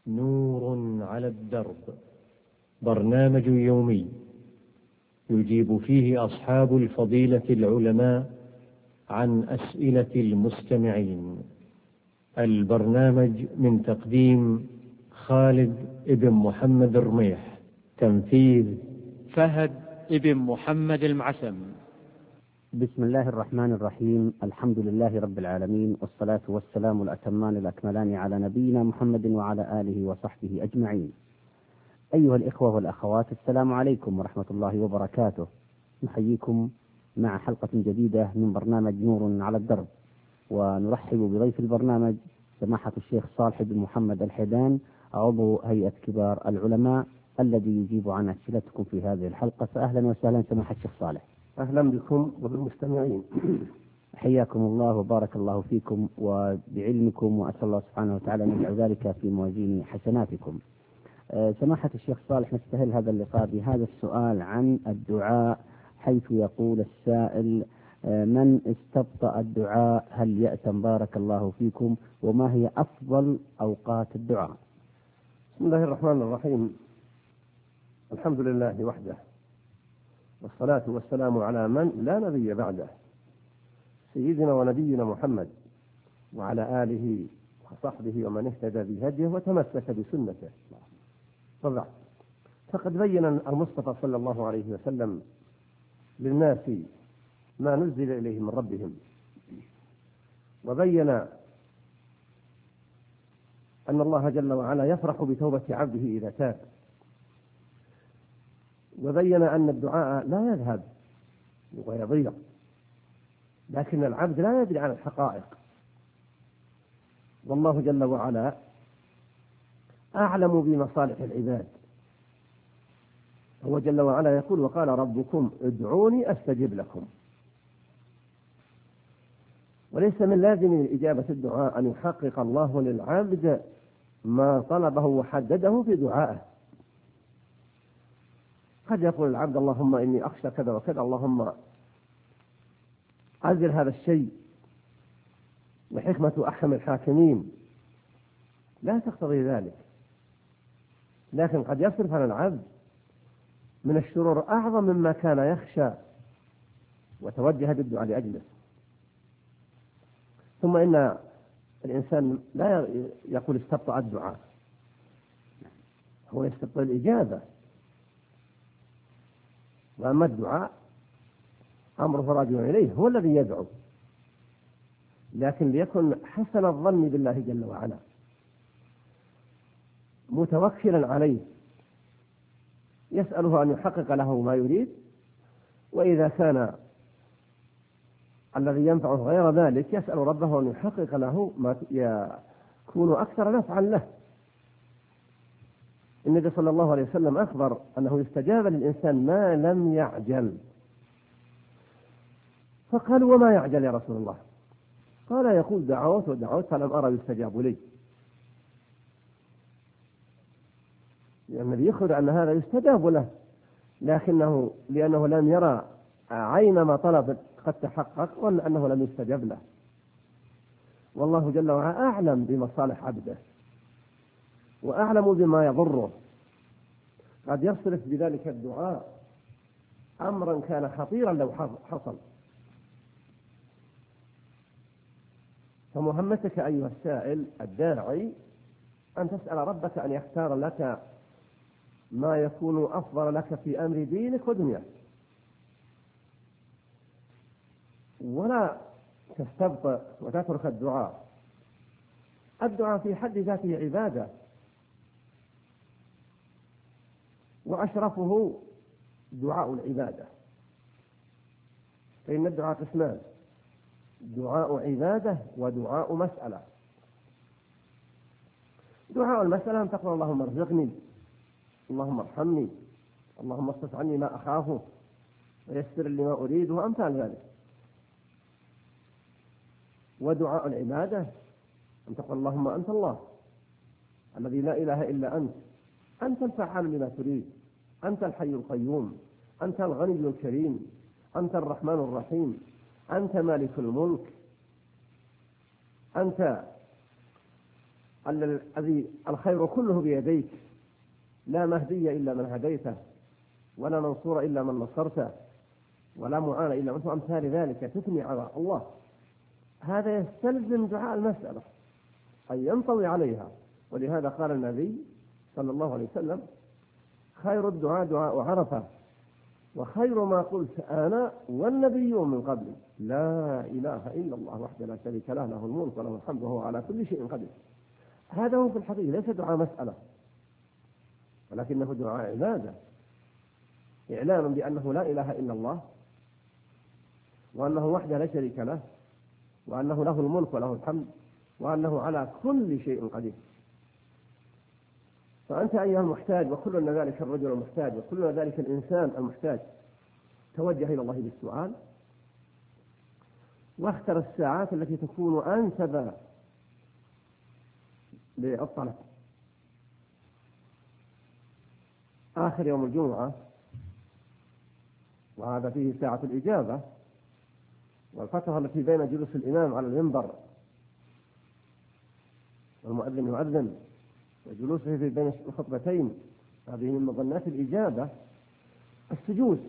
نور على الدرب، برنامج يومي يجيب فيه أصحاب الفضيلة العلماء عن أسئلة المستمعين. البرنامج من تقديم خالد ابن محمد الرميح، تنفيذ فهد ابن محمد المعسم. بسم الله الرحمن الرحيم. الحمد لله رب العالمين، والصلاة والسلام الأتمان الأكملان على نبينا محمد وعلى آله وصحبه أجمعين. أيها الإخوة والأخوات، السلام عليكم ورحمة الله وبركاته. نحييكم مع حلقة جديدة من برنامج نور على الدرب، ونرحب بضيف البرنامج سماحة الشيخ صالح بن محمد الحيدان، عضو هيئة كبار العلماء، الذي يجيب عن أسئلتكم في هذه الحلقة. فأهلا وسهلا سماحة الشيخ صالح. أهلا بكم وبالمستمعين. حياكم الله وبارك الله فيكم وبعلمكم، وأسأل الله سبحانه وتعالى أن يجعل ذلك في موازين حسناتكم. سماحة الشيخ صالح، نستهل هذا اللقاء بهذا السؤال عن الدعاء، حيث يقول السائل: من استبطأ الدعاء هل يأتم؟ بارك الله فيكم، وما هي أفضل أوقات الدعاء؟ بسم الله الرحمن الرحيم. الحمد لله وحده، والصلاة والسلام على من لا نبي بعده، سيدنا ونبينا محمد وعلى آله وصحبه ومن اهتدى بهديه وتمسك بسنته. طبعا فقد بين المصطفى صلى الله عليه وسلم للناس ما نزل إليهم من ربهم، وبين أن الله جل وعلا يفرح بتوبة عبده إذا تاب، وبين أن الدعاء لا يذهب ويضيع، لكن العبد لا يدري عن الحقائق، والله جل وعلا أعلم بمصالح العباد. هو جل وعلا يقول: وقال ربكم ادعوني أستجب لكم. وليس من لازم إجابة الدعاء أن يحقق الله للعبد ما طلبه وحدده في دعائه. قد يقول العبد: اللهم إني أخشى كذا وكذا، اللهم أزل هذا الشيء، وحكمة أحكم الحاكمين لا تقتضي ذلك، لكن قد يصرف عن العبد من الشرور أعظم مما كان يخشى وتوجه بالدعاء لأجله. ثم إن الإنسان لا يقول استبطأ الدعاء، هو يستبطأ الإجابة. وأما الدعاء أمره راجع إليه، هو الذي يدعو، لكن ليكن حسن الظن بالله جل وعلا، متوكلا عليه، يسأله أن يحقق له ما يريد، وإذا كان الذي ينفعه غير ذلك يسأل ربه أن يحقق له ما يكون أكثر نفعا له. النبي صلى الله عليه وسلم أخبر أنه يستجاب للإنسان ما لم يعجل، فقالوا: وما يعجل يا رسول الله؟ قال: يقول دعوت ودعوت فلم أرى يستجاب لي. يعني النبي يخبر أن هذا يستجاب له، لكنه لأنه لم يرى عين ما طلب قد تحقق، وأنه لم يستجب له. والله جل وعلا أعلم بمصالح عبده، وأعلم بما يضره، قد يصرف بذلك الدعاء أمرا كان خطيرا لو حصل. فمهمتك أيها السائل الداعي أن تسأل ربك أن يختار لك ما يكون أفضل لك في أمر دينك ودنياك، ولا تستبطئ وتترك الدعاء. الدعاء في حد ذاته عبادة، وأشرفه دعاء العبادة. فإن الدعاء قسمان: دعاء عبادة ودعاء مسألة. دعاء المسألة أن تقول: اللهم ارزقني، اللهم ارحمني، اللهم اصرف عني ما أخافه، ويسر لي ما أريد، وأمثال ذلك. ودعاء العبادة أن تقول: اللهم أنت الله الذي لا إله إلا أنت، أنت الفعال لما تريد، أنت الحي القيوم، أنت الغني الكريم، أنت الرحمن الرحيم، أنت مالك الملك، أنت الذي الخير كله بيديك، لا مهدي إلا من هديته، ولا منصور إلا من نصرته، ولا معان إلا من أمثال ذلك تثني على الله. هذا يستلزم دعاء المسألة أن ينطوي عليها. ولهذا قال النبي صلى الله عليه وسلم: خير الدعاء دعاء عرفة، وخير ما قلت أنا والنبيون من قبلي لا إله إلا الله وحده لا شريك له، له الملك وله الحمد وهو على كل شيء قدير. هذا هو في الحقيقة ليس دعاء مسألة، ولكنه دعاء عبادة، إعلان بأنه لا إله إلا الله، وأنه وحده لا شريك له، وأنه له الملك وله الحمد، وأنه على كل شيء قدير. فأنت أيها المحتاج، وكلنا ذلك الرجل المحتاج، وكلنا ذلك الإنسان المحتاج، توجه إلى الله بالسؤال، واختر الساعات التي تكون أنسب للطلب. آخر يوم الجمعة، وهذا فيه ساعة الإجابة، والفترة التي بين جلوس الإمام على المنبر والمؤذن يؤذن وجلوسه في بين الخطبتين، هذه من مظنات الإجابة. السجود،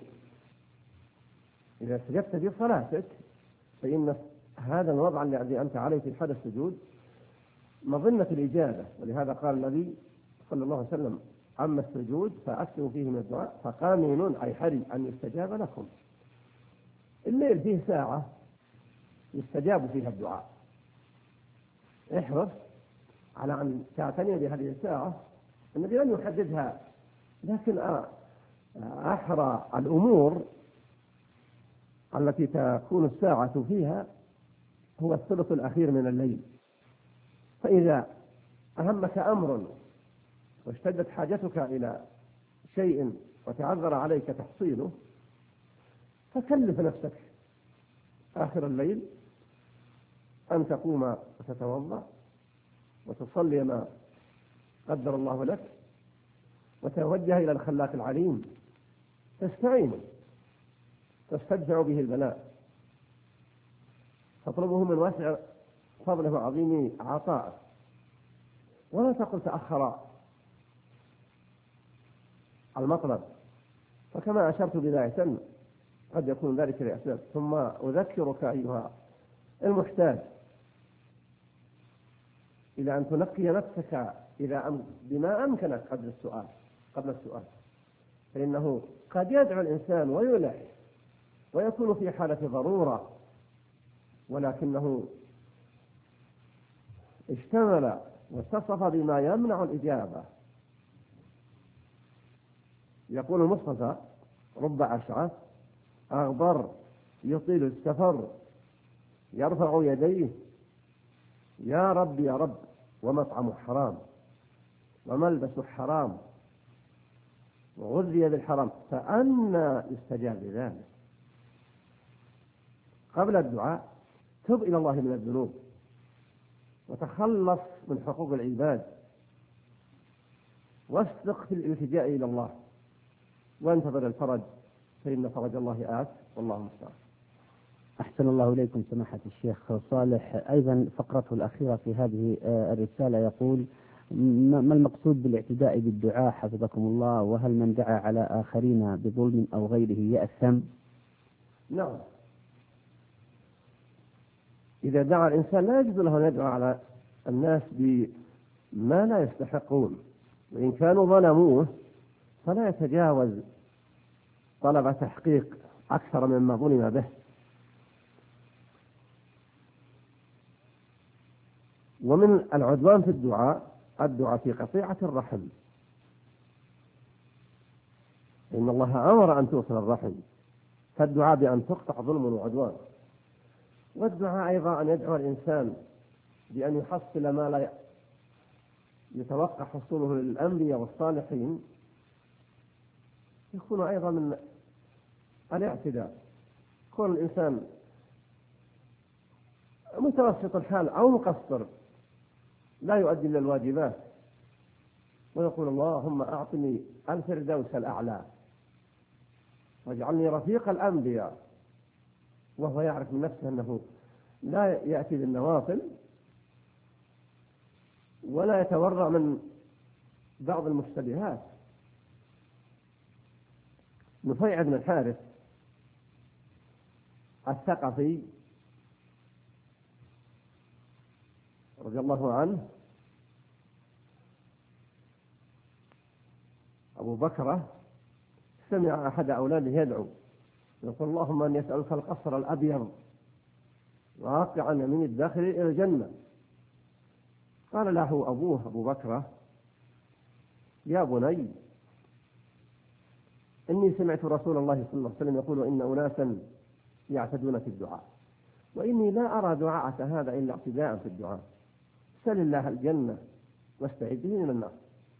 إذا سجدت في صلاتك فإن هذا الوضع الذي أنت عليه في حال السجود مظنة الإجابة. ولهذا قال النبي صلى الله عليه وسلم: أما السجود فأكثروا فيه من الدعاء فقامنون، أي حري أن يستجاب لكم. الليل فيه ساعة يستجاب فيها الدعاء، احرص على أن تعتني بهذه الساعة. النبي لم يحددها، لكن أحرى الأمور التي تكون الساعة فيها هو الثلث الأخير من الليل. فإذا أهمك أمر واشتدت حاجتك إلى شيء وتعذر عليك تحصيله، فكلف نفسك آخر الليل أن تقوم وتتوضأ وتصلي ما قدر الله لك، وتوجه إلى الخلاق العليم تستعين تستدفع به البلاء، تطلبه من واسع فضله وعظيم عطائه. ولا تقل تأخر المطلب، فكما أشرت بداية قد يكون ذلك لأسباب. ثم أذكرك أيها المحتاج إلى أن تنقي نفسك بما أمكنك قبل السؤال، فإنه قد يدعو الإنسان ويلح ويكون في حالة ضرورة، ولكنه اشتمل واتصف بما يمنع الإجابة. يقول المصطفى: رب أشعث أغبر يطيل السفر يرفع يديه يا رب يا رب، ومطعمه حرام وملبسه حرام وغذي بالحرام، فأنى يستجاب ذلك. قبل الدعاء تب إلى الله من الذنوب وتخلص من حقوق العباد، واصدق في الالتجاء إلى الله، وانتظر الفرج، فإن فرج الله آت، والله المستعان. أحسن الله إليكم سماحة الشيخ صالح. أيضا فقرته الأخيرة في هذه الرسالة يقول: ما المقصود بالاعتداء بالدعاء حفظكم الله؟ وهل من دعا على آخرين بظلم أو غيره يأثم؟ نعم، إذا دعا الإنسان لا يجوز له أن يدعو على الناس بما لا يستحقون، وإن كانوا ظلموه فلا يتجاوز طلب تحقيق أكثر مما ظلم به. ومن العدوان في الدعاء في قطيعة الرحم، إن الله أمر أن توصل الرحم، فالدعاء بأن تقطع ظلم وعدوان. والدعاء أيضا أن يدعو الإنسان بأن يحصل ما لا يتوقع حصوله للأنبياء والصالحين، يكون أيضا من الاعتداء. كون الإنسان متوسط الحال أو مقصر لا يؤدي إلى الواجبات، ويقول: اللهم أعطني الفردوس الأعلى واجعلني رفيق الأنبياء، وهو يعرف من نفسه أنه لا يأتي بالنوافل، ولا يتورع من بعض المشتبهات. نفيع بن الحارث الثقفي رضي الله عنه أبو بكرة سمع أحد أولاده يدعو يقول اللهم أن يسألك القصر الأبيض واقعا من الداخل إلى الجنة. قال له أبوه أبو بكرة يا بني إني سمعت رسول الله صلى الله عليه وسلم يقول إن أناسا يعتدون في الدعاء وإني لا أرى دعاءك هذا إلا اعتداء في الدعاء، سل الله الجنة واستعذ به من النار.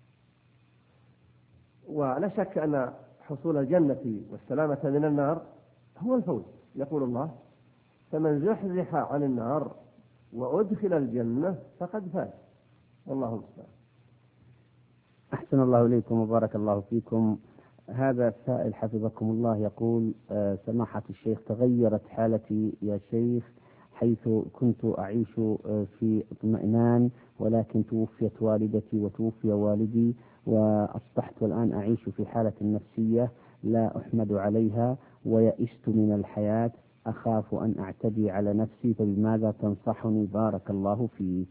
ولا شك أن حصول الجنة والسلامة من النار هو الفوز. يقول الله فمن زحزح عن النار وأدخل الجنة فقد فاز. والله المستعان. أحسن الله إليكم وبارك الله فيكم. هذا السائل حفظكم الله يقول سماحة الشيخ تغيرت حالتي يا شيخ، حيث كنت أعيش في اطمئنان ولكن توفيت والدتي وتوفي والدي، وأصبحت والآن أعيش في حالة نفسية لا أحمد عليها ويئست من الحياة، أخاف أن أعتدي على نفسي، فبماذا تنصحني بارك الله فيك؟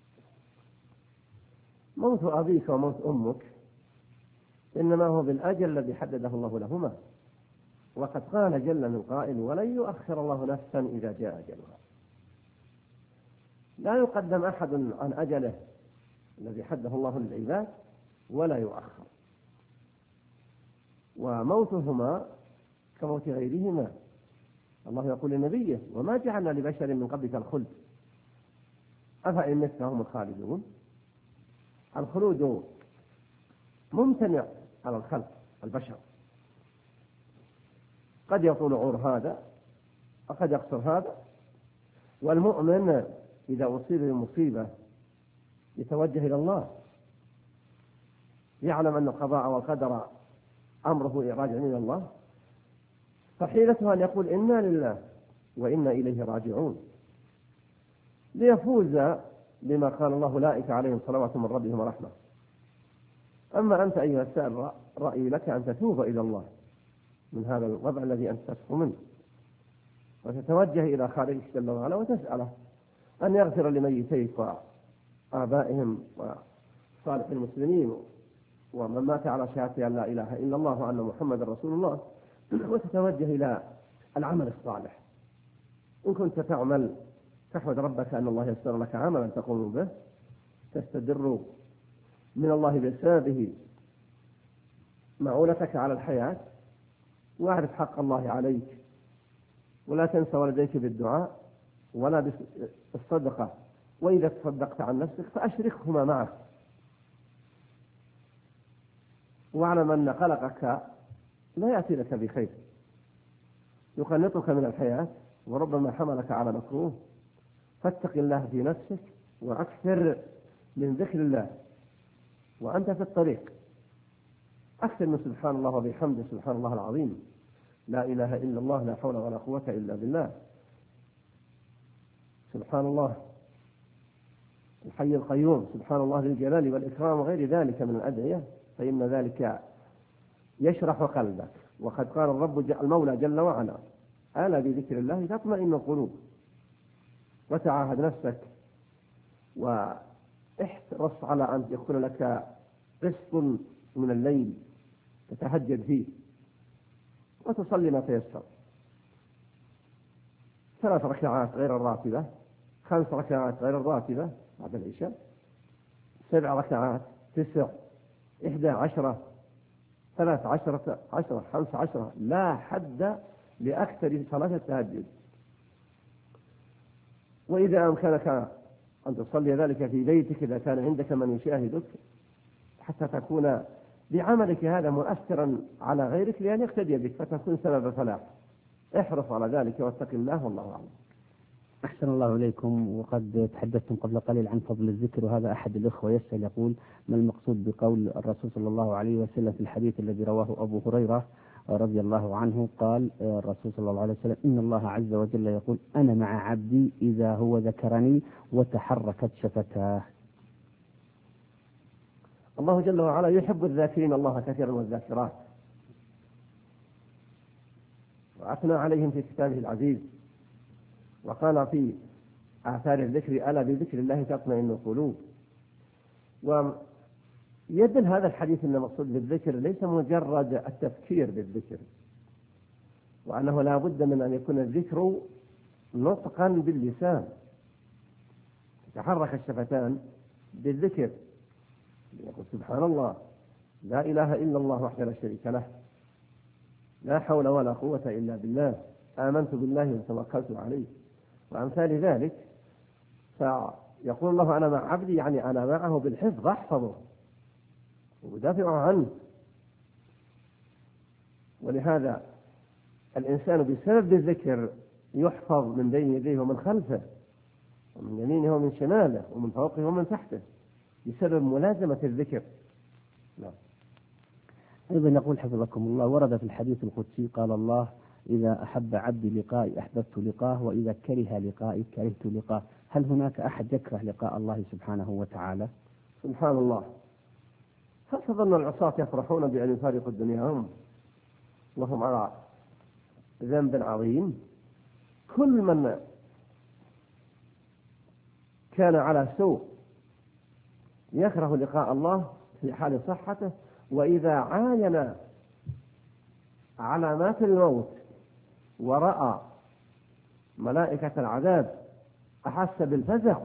موت أبيك وموت أمك إنما هو بالأجل الذي حدده الله لهما، وقد قال جل من قائل ولن يؤخر الله نفسا إذا جاء أجلها. لا يقدم أحد عن أجله الذي حده الله للعباد ولا يؤخر، وموتهما كموت غيرهما. الله يقول لنبيه وما جعلنا لبشر من قبلك الخلد أفإن مت فهم الخالدون. الخلود ممتنع على الخلق البشر، قد يطول عمر هذا وقد يقصر هذا. والمؤمن إذا أصيب بمصيبة يتوجه إلى الله، يعلم أن القضاء والقدر أمره راجع إلى الله، فحيلته أن يقول إنا لله وإنا إليه راجعون، ليفوز بما قال الله أولئك عليهم صلوات من ربهم ورحمة. أما أنت أيها السائل رأيي لك أن تتوب إلى الله من هذا الوضع الذي أنت تسخر منه، وتتوجه إلى خالقك جل وعلا وتسأله أن يغفر لميتيك وآبائهم وصالح المسلمين ومن مات على شهادة أن لا إله إلا الله وأن محمد رسول الله، وتتوجه إلى العمل الصالح. إن كنت تعمل تحمد ربك أن الله يسر لك عملا تقوم به تستدر من الله بسببه معونتك على الحياة، واعرف حق الله عليك، ولا تنسى والديك بالدعاء ولا بالصدقة، وإذا تصدقت عن نفسك فأشركهما معك، واعلم أن قلقك لا يأتي لك بخير، يقنطك من الحياة وربما حملك على مكروه. فاتق الله في نفسك وأكثر من ذكر الله وأنت في الطريق، أكثر من سبحان الله وبحمده سبحان الله العظيم، لا إله إلا الله، لا حول ولا قوة إلا بالله، سبحان الله الحي القيوم، سبحان الله ذي الجلال والإكرام، وغير ذلك من الأدعية، فإن ذلك يشرح قلبك. وقد قال الرب المولى جل وعلا ألا بذكر الله تطمئن القلوب. وتعاهد نفسك واحرص على أن يكون لك قسط من الليل تتهجد فيه وتصلي ما تيسر، 3 ركعات غير الراتبة، 5 ركعات غير الراتبة بعد العشاء، 7 ركعات، 9، 11، 13، 10، 15، لا حد لأكثر صلاة التهجد. وإذا أمكنك أن تصلي ذلك في بيتك إذا كان عندك من يشاهدك، حتى تكون بعملك هذا مؤثرا على غيرك لأن يقتدي بك فتكون سبب فلاح. احرص على ذلك واتق الله والله أعلم. أحسن الله إليكم. وقد تحدثتم قبل قليل عن فضل الذكر، وهذا أحد الإخوة يسأل يقول ما المقصود بقول الرسول صلى الله عليه وسلم في الحديث الذي رواه أبو هريرة رضي الله عنه، قال الرسول صلى الله عليه وسلم إن الله عز وجل يقول أنا مع عبدي إذا هو ذكرني وتحركت شفتاه. الله جل وعلا يحب الذاكرين الله كثيرا والذاكرات، وأثنى عليهم في كتابه العزيز، وقال في آثار الذكر: ألا بذكر الله تطمئن القلوب. ويدل هذا الحديث أن المقصود بالذكر ليس مجرد التفكير بالذكر، وأنه لا بد من أن يكون الذكر نطقا باللسان، تحرك الشفتان بالذكر، يقول سبحان الله، لا إله إلا الله وحده لا شريك له، لا حول ولا قوة إلا بالله، آمنت بالله وتوكلت عليه، وأمثال ذلك. فيقول الله: أنا مع عبدي، يعني أنا معه بالحفظ، أحفظه وأدافع عنه. ولهذا الإنسان بسبب الذكر يحفظ من بين يديه ومن خلفه، ومن يمينه ومن شماله، ومن فوقه ومن تحته، بسبب ملازمة الذكر. نعم. أيضا نقول حفظكم الله، ورد في الحديث القدسي قال الله: إذا أحب عبدي لقائي أحببت لقاه، وإذا كره لقائي كرهت لقاه. هل هناك أحد يكره لقاء الله سبحانه وتعالى؟ سبحان الله. هل تظن العصاة يفرحون بأن يفارقوا دنياهم وهم على ذنب عظيم؟ كل من كان على سوء يكره لقاء الله في حال صحته، وإذا عاين علامات الموت ورأى ملائكة العذاب أحس بالفزع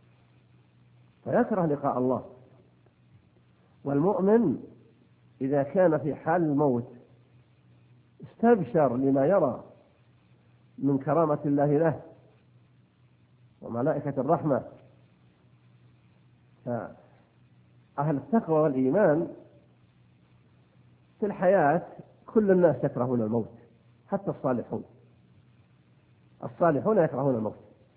فيكره لقاء الله. والمؤمن إذا كان في حال الموت استبشر لما يرى من كرامة الله له وملائكة الرحمة. فأهل التقوى والإيمان في الحياة كل الناس يكرهون الموت، حتى الصالحون يكرهون الموت،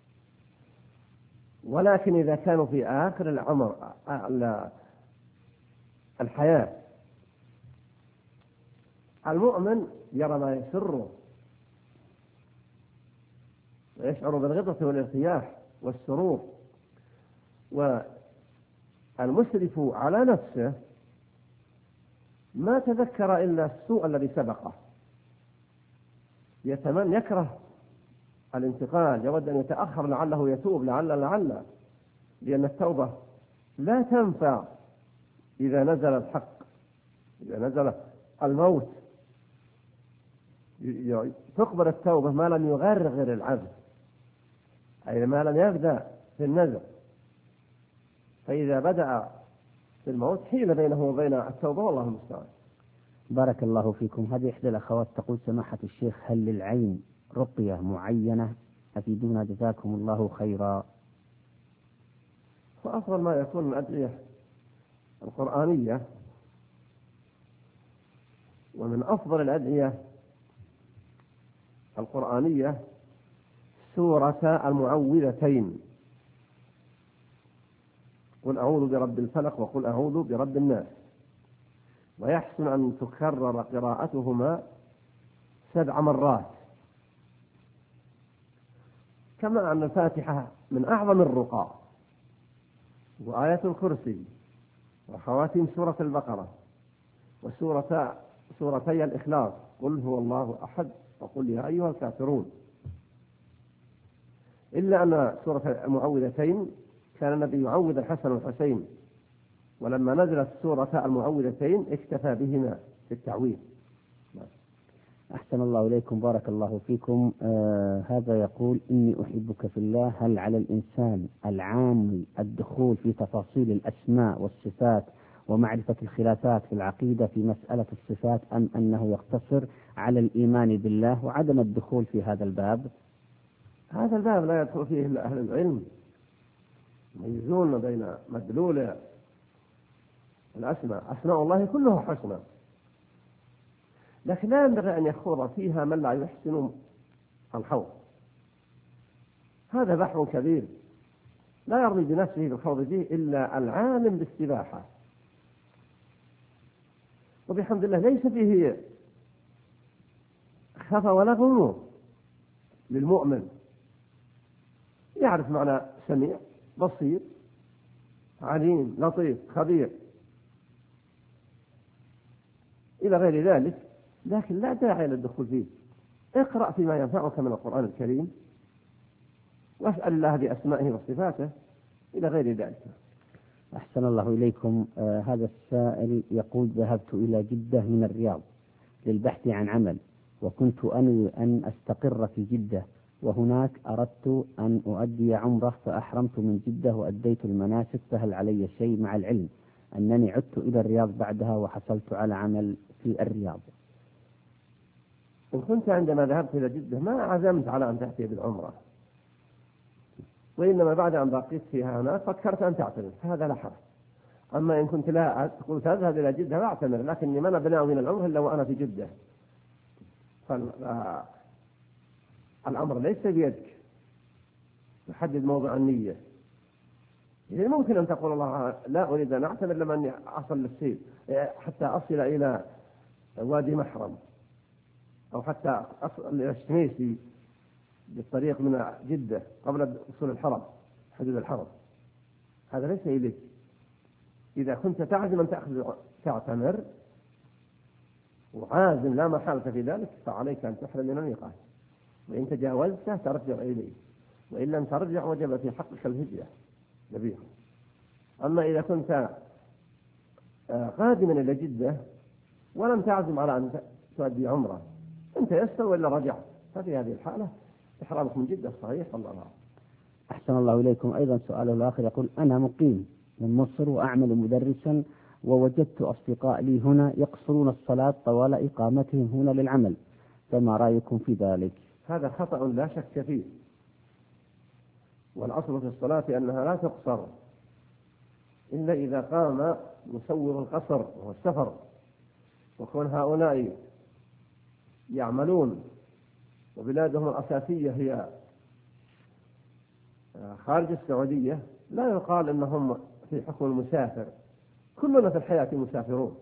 ولكن إذا كانوا في آخر العمر الحياة المؤمن يرى ما يسره ويشعر بالغبطة والارتياح والسرور، والمسرف على نفسه ما تذكر إلا السوء الذي سبقه، يكره الانتقال، يود أن يتأخر لعله يتوب، لعل لأن التوبة لا تنفع إذا نزل الحق، إذا نزل الموت تقبل التوبة ما لم يغرغر العبد، أي ما لم يبدأ في النزل. فإذا بدأ في الموت حيل بينه وبين التوبة، والله المستعان. بارك الله فيكم. هذه إحدى الأخوات تقول: سماحة الشيخ، هل للعين رقية معينة؟ أفيدونا جزاكم الله خيرا. فأفضل ما يكون الأدعية القرآنية، ومن أفضل الأدعية القرآنية سورة المعوذتين: قل أعوذ برب الفلق وقل أعوذ برب الناس. ويحسن أن تكرر قراءتهما 7 مرات. كما أن الفاتحة من أعظم الرقى، وآية الكرسي، وخواتيم سورة البقرة، سورتي الإخلاص: قل هو الله أحد وقل يا أيها الكافرون. إلا أن سورة المعوذتين كان النبي يعوذ الحسن والحسين، ولما نزلت سورة المعوذتين اكتفى بهما في التعويذ. أحسن الله إليكم، بارك الله فيكم. هذا يقول: إني أحبك في الله. هل على الإنسان العامي الدخول في تفاصيل الأسماء والصفات ومعرفة الخلافات في العقيدة في مسألة الصفات، أم أنه يقتصر على الإيمان بالله وعدم الدخول في هذا الباب؟ هذا الباب لا يدخل فيه إلا أهل العلم، يميزون بين مدلول الأسماء. أسماء الله كلها حسنى، لكن لا ينبغي أن يخوض فيها من لا يحسن الخوض. هذا بحر كبير لا يرضي بنفسه بالخوض فيه إلا العالم بالسباحة، وبحمد الله ليس فيه خفى ولا غموض للمؤمن، يعرف معنى سميع بصير عليم لطيف خبير، إلى غير ذلك، لكن لا داعي للدخول فيه. اقرأ فيما ينفعك من القرآن الكريم، واسأل الله بأسمائه وصفاته، إلى غير ذلك. أحسن الله إليكم. هذا السائل يقول: ذهبت إلى جدة من الرياض للبحث عن عمل، وكنت أنوي أن أستقر في جدة، وهناك أردت أن أؤدي عمرة، فأحرمت من جدة وأديت المناسك، فهل علي شيء مع العلم أنني عدت إلى الرياض بعدها وحصلت على عمل في الرياض؟ إن كنت عندما ذهبت إلى جدة ما عزمت على أن تأتي بالعمرة، وإنما بعد أن بقيت فيها هناك فكرت أن تعتمر، هذا لا حرج. أما إن كنت لا قلت أذهب إلى جدة فأعتمر، لكني ما بناوي من العمرة إلا وأنا في جدة، فالأمر ليس بيدك تحدد موضع النية. يعني ممكن أن تقول الله لا أريد أن أعتمر لما أني أصل للسيل حتى أصل إلى وادي محرم، أو حتى أصل إلى الشميسي بالطريق من جدة قبل وصول الحرم، حدود الحرم، هذا ليس إليك. إذا كنت تعزم أن تعتمر وعازم لا محالة في ذلك، فعليك أن تحرم من الميقات، وإن تجاوزت ترجع إليه، وإن لم ترجع وجب في حقك الهجرة نبيه. أما إذا كنت قادما إلى جدة ولم تعزم على أن تؤدي عمرة، أنت يسر وإلا رجعت، ففي هذه الحالة إحرامك من جدة صحيح. الله أعلم. أحسن الله إليكم. أيضا سؤاله الآخر يقول: أنا مقيم من مصر وأعمل مدرسا، ووجدت أصدقاء لي هنا يقصرون الصلاة طوال إقامتهم هنا للعمل، فما رأيكم في ذلك؟ هذا خطأ لا شك فيه، والأصل في الصلاة أنها لا تقصر إلا إذا قام مسوغ القصر وهو السفر، وكون هؤلاء يعملون وبلادهم الأساسية هي خارج السعودية، لا يقال أنهم في حكم المسافر، كلنا في الحياة مسافرون،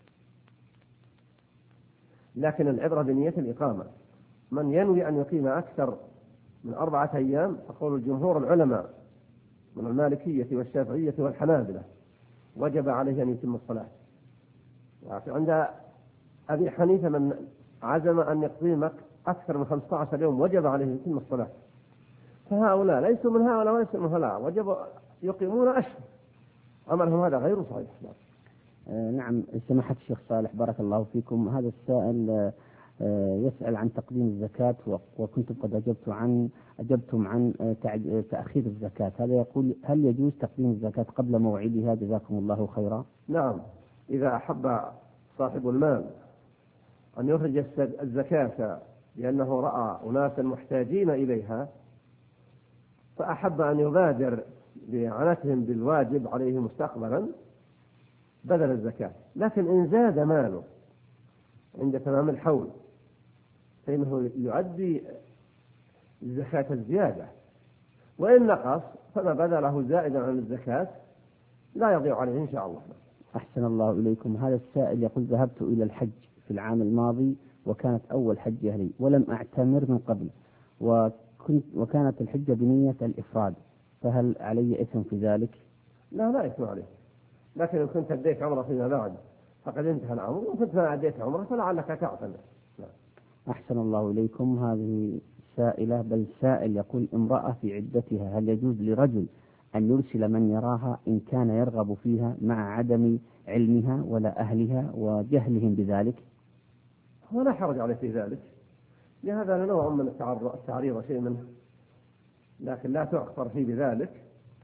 لكن العبرة بنية الإقامة. من ينوي أن يقيم أكثر من 4 أيام، أقول الجمهور العلماء من المالكية والشافعية والحنابلة وجب عليه أن يتم الصلاة. عند أبي حنيفة من عزم أن يقيم أكثر من 15 يوم وجب عليه أن يتم الصلاة. فهؤلاء ليسوا من هؤلاء وليسوا من هؤلاء، وجب يقيمون أشهر، عملهم هذا غير صحيح. نعم سماحة الشيخ صالح بارك الله فيكم. هذا السائل يسأل عن تقديم الزكاة، وكنتم قد أجبتم عن تأخير الزكاة. هذا يقول: هل يجوز تقديم الزكاة قبل موعدها؟ جزاكم الله خيرا. نعم، إذا أحب صاحب المال أن يخرج الزكاة لأنه رأى أناسا محتاجين إليها، فأحب أن يبادر بإعانتهم بالواجب عليه مستقبلا بدل الزكاة. لكن إن زاد ماله عند تمام الحول فإنه يؤدي الزكاة الزيادة، وإن نقص فما بدا له زائدا عن الزكاة لا يضيع عليه إن شاء الله. أحسن الله إليكم. هذا السائل يقول: ذهبت إلى الحج في العام الماضي، وكانت أول حجة لي، ولم أعتمر من قبل، وكانت الحجة بنية الإفراد، فهل علي إثم في ذلك؟ لا إثم عليه، لكن إن كنت أديت عمرة فيما بعد فقد انتهى الأمر، وإن كنت ما أديت عمرة فلعلك تعتمر. أحسن الله إليكم. هذه سائل يقول: امرأة في عدتها، هل يجوز لرجل أن يرسل من يراها إن كان يرغب فيها مع عدم علمها ولا أهلها وجهلهم بذلك؟ ولا حرج عليه في ذلك، لهذا نوع من التعريض شيء منه، لكن لا تعقر فيه بذلك،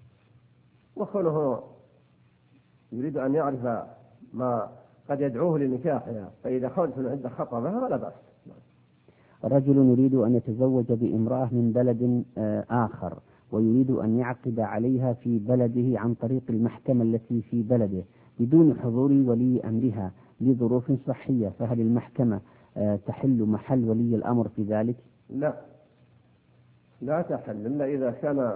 وكونه يريد أن يعرف ما قد يدعوه لنكاحها، فإذا خرج من عدة خطبها ولا بأس. رجل يريد أن يتزوج بامرأة من بلد آخر، ويريد أن يعقد عليها في بلده عن طريق المحكمة التي في بلده بدون حضور ولي أمرها لظروف صحية، فهل المحكمة تحل محل ولي الأمر في ذلك؟ لا تحل إلا إذا كان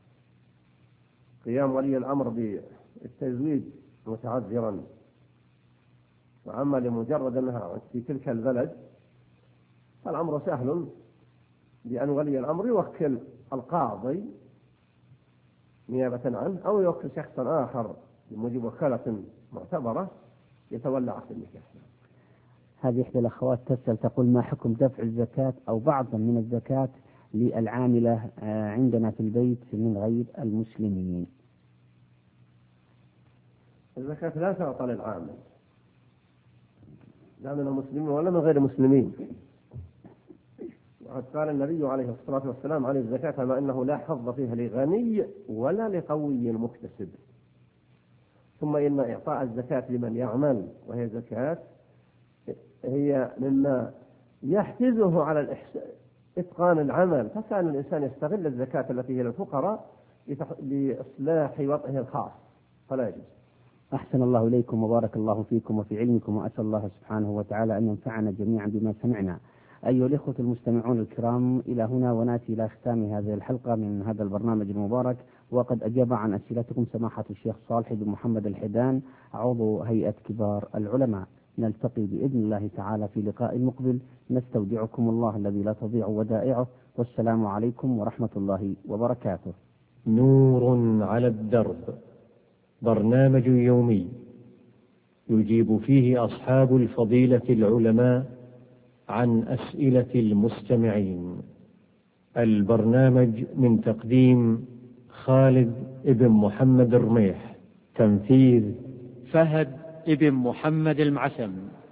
قيام ولي الأمر بالتزويج متعذرا، وأما لمجرد أنها في تلك البلد فالأمر سهل، بأن ولي الأمر يوكل القاضي نيابة عنه، أو يوكل شخصا آخر بموجب وكالة معتبرة يتولى عقد النكاح. هذه إحدى الأخوات تسأل تقول: ما حكم دفع الزكاة أو بعضا من الزكاة للعاملة عندنا في البيت من غير المسلمين؟ الزكاة لا تعطى للعامل، لا من المسلمين ولا من غير المسلمين. وقد قال النبي عليه الصلاة والسلام عن الزكاة: ما أنه لا حظ فيها لغني ولا لقوي مكتسب. ثم إن إعطاء الزكاة لمن يعمل، وهي زكاة هي مما يحفزه على إتقان العمل، فكان الإنسان يستغل الزكاة التي هي للفقراء لإصلاح وضعه الخاص، فلا يجوز. أحسن الله إليكم وبارك الله فيكم وفي علمكم، وأسأل الله سبحانه وتعالى أن ينفعنا جميعا بما سمعنا. أيها الإخوة المستمعون الكرام، إلى هنا ونأتي إلى ختام هذه الحلقة من هذا البرنامج المبارك، وقد أجاب عن أسئلتكم سماحة الشيخ صالح بن محمد الحيدان، عضو هيئة كبار العلماء. نلتقي بإذن الله تعالى في لقاء مقبل. نستودعكم الله الذي لا تضيع ودائعه، والسلام عليكم ورحمة الله وبركاته. نور على الدرب، برنامج يومي يجيب فيه أصحاب الفضيلة العلماء عن أسئلة المستمعين. البرنامج من تقديم خالد ابن محمد الرميح، تنفيذ فهد ابن محمد المعسم.